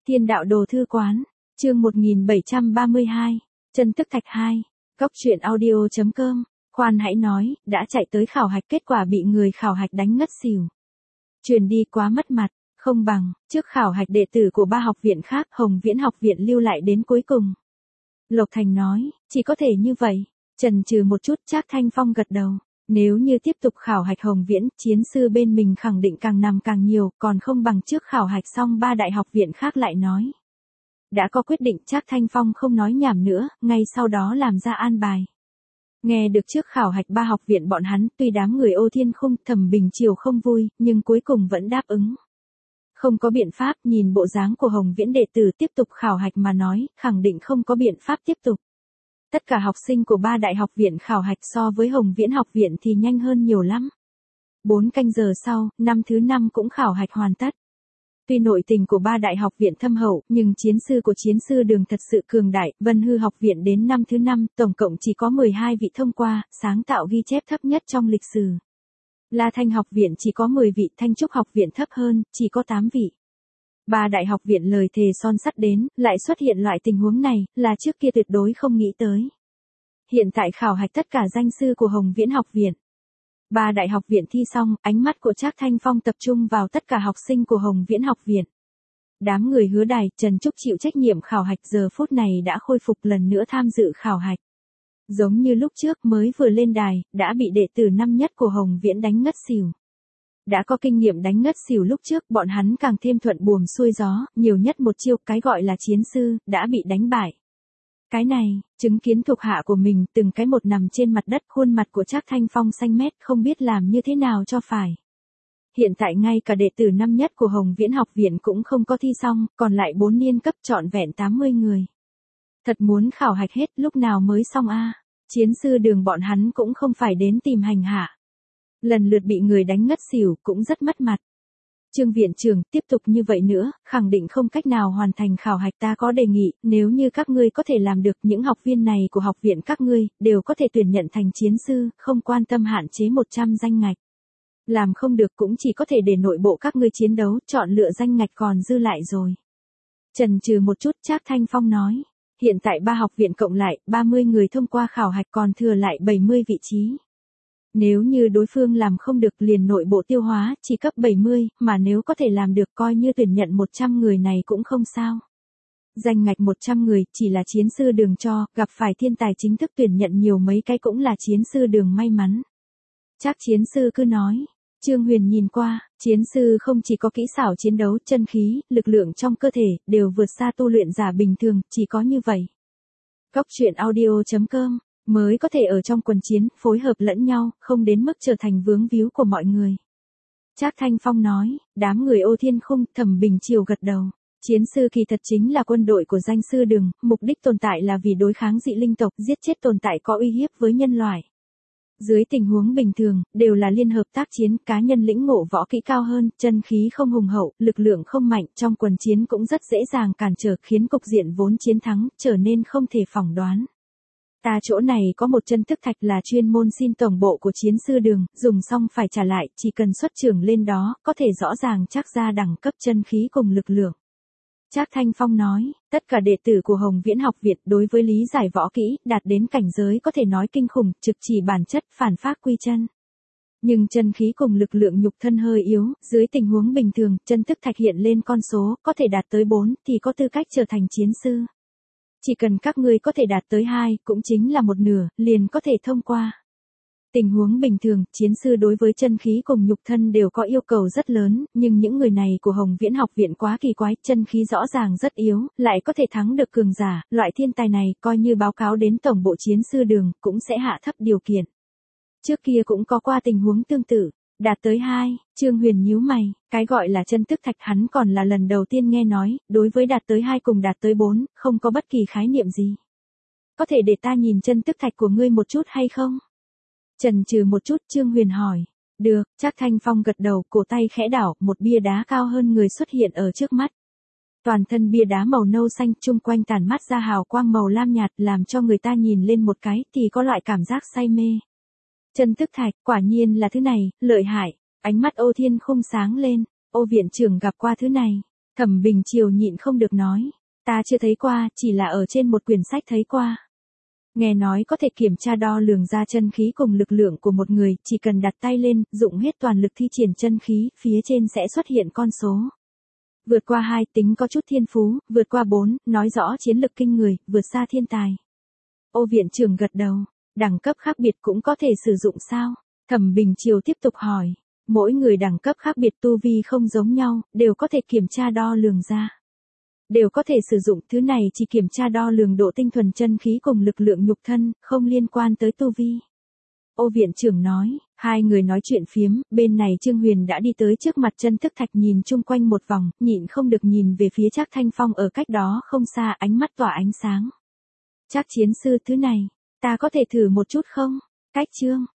Thiên đạo đồ thư quán, chương 1732, chân tức thạch 2, góc truyện audio.com, khoan hãy nói, đã chạy tới khảo hạch kết quả bị người khảo hạch đánh ngất xỉu. Truyền đi quá mất mặt, không bằng, trước khảo hạch đệ tử của 3 học viện khác, Hồng Viễn học viện lưu lại đến cuối cùng. Lộc Thành nói, chỉ có thể như vậy, chần chừ một chút Trác Thanh Phong gật đầu. Nếu như tiếp tục khảo hạch Hồng Viễn, chiến sư bên mình khẳng định càng nằm càng nhiều, còn không bằng trước khảo hạch xong 3 đại học viện khác lại nói. Đã có quyết định Trác Thanh Phong không nói nhảm nữa, ngay sau đó làm ra an bài. Nghe được trước khảo hạch 3 học viện bọn hắn, tuy đám người Ô Thiên Khung Thẩm Bình Triều không vui, nhưng cuối cùng vẫn đáp ứng. Không có biện pháp, nhìn bộ dáng của Hồng Viễn đệ tử tiếp tục khảo hạch mà nói, khẳng định không có biện pháp tiếp tục. Tất cả học sinh của 3 đại học viện khảo hạch so với Hồng Viễn học viện thì nhanh hơn nhiều lắm. 4 canh giờ sau, năm thứ 5 cũng khảo hạch hoàn tất. Tuy nội tình của 3 đại học viện thâm hậu, nhưng chiến sư của chiến sư Đường thật sự cường đại, Vân Hư học viện đến năm thứ 5, tổng cộng chỉ có 12 vị thông qua, sáng tạo ghi chép thấp nhất trong lịch sử. La Thanh học viện chỉ có 10 vị, Thanh Trúc học viện thấp hơn, chỉ có 8 vị. 3 đại học viện lời thề son sắt đến, lại xuất hiện loại tình huống này, là trước kia tuyệt đối không nghĩ tới. Hiện tại khảo hạch tất cả danh sư của Hồng Viễn học viện. 3 đại học viện thi xong, ánh mắt của Trác Thanh Phong tập trung vào tất cả học sinh của Hồng Viễn học viện. Đám người Hứa Đài, Trần Trúc chịu trách nhiệm khảo hạch giờ phút này đã khôi phục lần nữa tham dự khảo hạch. Giống như lúc trước mới vừa lên đài, đã bị đệ tử năm nhất của Hồng Viễn đánh ngất xỉu. Đã có kinh nghiệm đánh ngất xỉu lúc trước, bọn hắn càng thêm thuận buồm xuôi gió, nhiều nhất một chiêu, cái gọi là chiến sư, đã bị đánh bại. Cái này, chứng kiến thuộc hạ của mình từng cái một nằm trên mặt đất, khuôn mặt của Trác Thanh Phong xanh mét, không biết làm như thế nào cho phải. Hiện tại ngay cả đệ tử năm nhất của Hồng Viễn học viện cũng không có thi xong, còn lại 4 niên cấp trọn vẹn 80 người. Thật muốn khảo hạch hết lúc nào mới xong a? Chiến sư Đường bọn hắn cũng không phải đến tìm hành hạ. Lần lượt bị người đánh ngất xỉu cũng rất mất mặt. Trương viện trưởng, tiếp tục như vậy nữa, khẳng định không cách nào hoàn thành khảo hạch, ta có đề nghị, nếu như các ngươi có thể làm được, những học viên này của học viện các ngươi, đều có thể tuyển nhận thành chiến sư, không quan tâm hạn chế 100 danh ngạch. Làm không được cũng chỉ có thể để nội bộ các ngươi chiến đấu, chọn lựa danh ngạch còn dư lại rồi. Chần chừ một chút Trác Thanh Phong nói, hiện tại 3 học viện cộng lại, 30 người thông qua khảo hạch còn thừa lại 70 vị trí. Nếu như đối phương làm không được liền nội bộ tiêu hóa, chỉ cấp 70, mà nếu có thể làm được coi như tuyển nhận 100 người này cũng không sao. Danh ngạch 100 người, chỉ là chiến sư Đường cho, gặp phải thiên tài chính thức tuyển nhận nhiều mấy cái cũng là chiến sư Đường may mắn. Chắc chiến sư cứ nói, Trương Huyền nhìn qua, chiến sư không chỉ có kỹ xảo chiến đấu, chân khí, lực lượng trong cơ thể, đều vượt xa tu luyện giả bình thường, chỉ có như vậy. Góc truyện audio.com mới có thể ở trong quần chiến, phối hợp lẫn nhau, không đến mức trở thành vướng víu của mọi người. Trác Thanh Phong nói, đám người Ô Thiên Khung, Thẩm Bình Triều gật đầu. Chiến sư kỳ thật chính là quân đội của danh sư Đường, mục đích tồn tại là vì đối kháng dị linh tộc, giết chết tồn tại có uy hiếp với nhân loại. Dưới tình huống bình thường, đều là liên hợp tác chiến, cá nhân lĩnh ngộ võ kỹ cao hơn, chân khí không hùng hậu, lực lượng không mạnh, trong quần chiến cũng rất dễ dàng cản trở, khiến cục diện vốn chiến thắng, trở nên không thể phỏng đoán. Ta chỗ này có một chân tức thạch là chuyên môn xin tổng bộ của chiến sư Đường, dùng xong phải trả lại, chỉ cần xuất trưởng lên đó, có thể rõ ràng chắc ra đẳng cấp chân khí cùng lực lượng. Trác Thanh Phong nói, tất cả đệ tử của Hồng Viễn học viện đối với lý giải võ kỹ, đạt đến cảnh giới có thể nói kinh khủng, trực chỉ bản chất, phản phác quy chân. Nhưng chân khí cùng lực lượng nhục thân hơi yếu, dưới tình huống bình thường, chân tức thạch hiện lên con số, có thể đạt tới 4, thì có tư cách trở thành chiến sư. Chỉ cần các ngươi có thể đạt tới 2, cũng chính là một nửa, liền có thể thông qua. Tình huống bình thường, chiến sư đối với chân khí cùng nhục thân đều có yêu cầu rất lớn, nhưng những người này của Hồng Viễn học viện quá kỳ quái, chân khí rõ ràng rất yếu, lại có thể thắng được cường giả, loại thiên tài này coi như báo cáo đến tổng bộ chiến sư Đường, cũng sẽ hạ thấp điều kiện. Trước kia cũng có qua tình huống tương tự, đạt tới 2, Trương Huyền nhíu mày, cái gọi là chân tức thạch hắn còn là lần đầu tiên nghe nói, đối với đạt tới 2 cùng đạt tới 4, không có bất kỳ khái niệm gì. Có thể để ta nhìn chân tức thạch của ngươi một chút hay không? Chần chừ một chút Trương Huyền hỏi. Được, Trác Thanh Phong gật đầu, cổ tay khẽ đảo, một bia đá cao hơn người xuất hiện ở trước mắt. Toàn thân bia đá màu nâu xanh, chung quanh tản mát ra hào quang màu lam nhạt, làm cho người ta nhìn lên một cái thì có loại cảm giác say mê. Chân tức thạch, quả nhiên là thứ này, lợi hại. Ánh mắt Ô Thiên Khung sáng lên, Ô viện trưởng gặp qua thứ này. Thẩm Bình Triều nhịn không được nói. Ta chưa thấy qua, chỉ là ở trên một quyển sách thấy qua. Nghe nói có thể kiểm tra đo lường ra chân khí cùng lực lượng của một người, chỉ cần đặt tay lên, dụng hết toàn lực thi triển chân khí, phía trên sẽ xuất hiện con số. Vượt qua 2 tính có chút thiên phú, vượt qua 4, nói rõ chiến lực kinh người, vượt xa thiên tài. Ô viện trưởng gật đầu, đẳng cấp khác biệt cũng có thể sử dụng sao? Thẩm Bình Triều tiếp tục hỏi, mỗi người đẳng cấp khác biệt tu vi không giống nhau, đều có thể kiểm tra đo lường ra. Đều có thể sử dụng, thứ này chỉ kiểm tra đo lường độ tinh thuần chân khí cùng lực lượng nhục thân, không liên quan tới tu vi. Ô viện trưởng nói, hai người nói chuyện phiếm, bên này Trương Huyền đã đi tới trước mặt Chân Thức Thạch nhìn chung quanh một vòng, nhịn không được nhìn về phía Trác Thanh Phong ở cách đó không xa, ánh mắt tỏa ánh sáng. Trác chiến sư, thứ này, ta có thể thử một chút không? Cách Trương